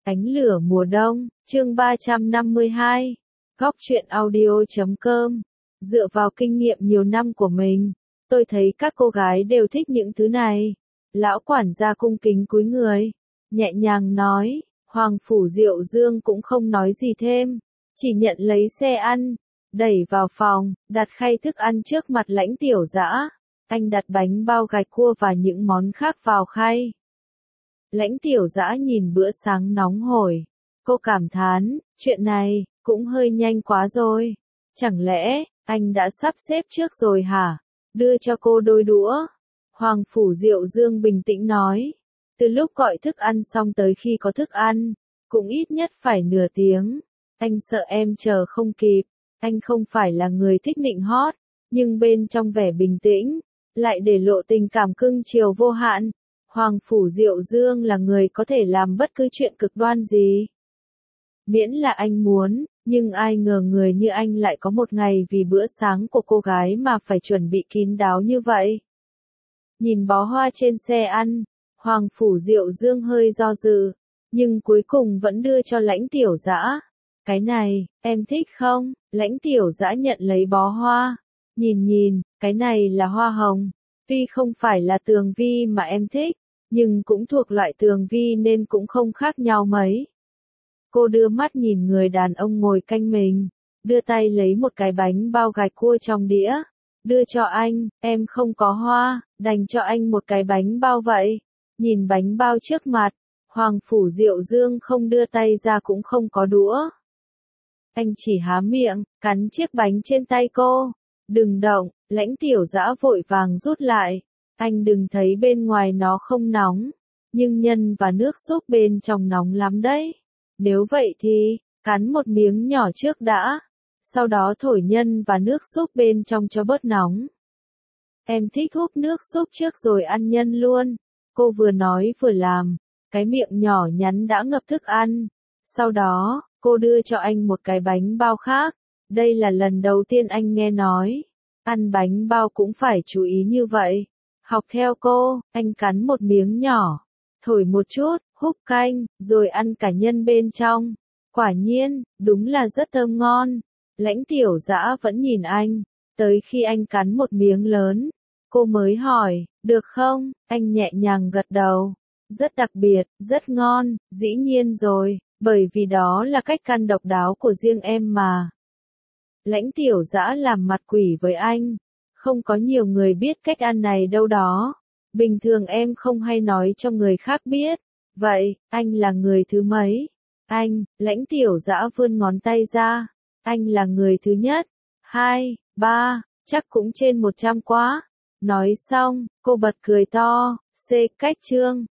Ánh lửa mùa đông, chương 352. Góc truyện audio.com. Dựa vào kinh nghiệm nhiều năm của mình, tôi thấy các cô gái đều thích những thứ này. Lão quản gia cung kính cúi người, nhẹ nhàng nói, Hoàng Phủ Diệu Dương cũng không nói gì thêm, chỉ nhận lấy xe ăn, đẩy vào phòng, đặt khay thức ăn trước mặt Lãnh Tiểu Dã. Anh đặt bánh bao gạch cua và những món khác vào khay. Lãnh Tiểu Dã nhìn bữa sáng nóng hổi, cô cảm thán, chuyện này cũng hơi nhanh quá rồi. Chẳng lẽ anh đã sắp xếp trước rồi hả? Đưa cho cô đôi đũa. Hoàng Phủ Diệu Dương bình tĩnh nói, từ lúc gọi thức ăn xong tới khi có thức ăn, cũng ít nhất phải nửa tiếng. Anh sợ em chờ không kịp. Anh không phải là người thích nịnh hót, nhưng bên trong vẻ bình tĩnh lại để lộ tình cảm cưng chiều vô hạn. Hoàng Phủ Diệu Dương là người có thể làm bất cứ chuyện cực đoan gì, miễn là anh muốn, nhưng ai ngờ người như anh lại có một ngày vì bữa sáng của cô gái mà phải chuẩn bị kín đáo như vậy. Nhìn bó hoa trên xe ăn, Hoàng Phủ Diệu Dương hơi do dự, nhưng cuối cùng vẫn đưa cho Lãnh Tiểu Dã. Cái này, em thích không? Lãnh Tiểu Dã nhận lấy bó hoa, nhìn, cái này là hoa hồng. Tuy không phải là tường vi mà em thích, nhưng cũng thuộc loại tường vi nên cũng không khác nhau mấy. Cô đưa mắt nhìn người đàn ông ngồi cạnh mình, đưa tay lấy một cái bánh bao gạch cua trong đĩa, đưa cho anh, em không có hoa, đành cho anh một cái bánh bao vậy. Nhìn bánh bao trước mặt, Hoàng Phủ Diệu Dương không đưa tay ra cũng không có đũa. Anh chỉ há miệng, cắn chiếc bánh trên tay cô. Đừng động, Lãnh Tiểu Dã vội vàng rút lại. Anh đừng thấy bên ngoài nó không nóng, nhưng nhân và nước súp bên trong nóng lắm đấy. Nếu vậy thì, cắn một miếng nhỏ trước đã, sau đó thổi nhân và nước súp bên trong cho bớt nóng. Em thích húp nước súp trước rồi ăn nhân luôn. Cô vừa nói vừa làm, cái miệng nhỏ nhắn đã ngập thức ăn. Sau đó, cô đưa cho anh một cái bánh bao khác. Đây là lần đầu tiên anh nghe nói, ăn bánh bao cũng phải chú ý như vậy. Học theo cô, anh cắn một miếng nhỏ, thổi một chút, húp canh, rồi ăn cả nhân bên trong. Quả nhiên, đúng là rất thơm ngon. Lãnh Tiểu Dã vẫn nhìn anh, tới khi anh cắn một miếng lớn, cô mới hỏi, được không? Anh nhẹ nhàng gật đầu. Rất đặc biệt, rất ngon, dĩ nhiên rồi, bởi vì đó là cách ăn độc đáo của riêng em mà. Lãnh Tiểu Dã làm mặt quỷ với anh. Không có nhiều người biết cách ăn này đâu đó. Bình thường em không hay nói cho người khác biết. Vậy, anh là người thứ mấy? Anh, Lãnh Tiểu Dã vươn ngón tay ra. Anh là người thứ nhất. 2, 3, chắc cũng trên 100 quá. Nói xong, cô bật cười to. Cách chương.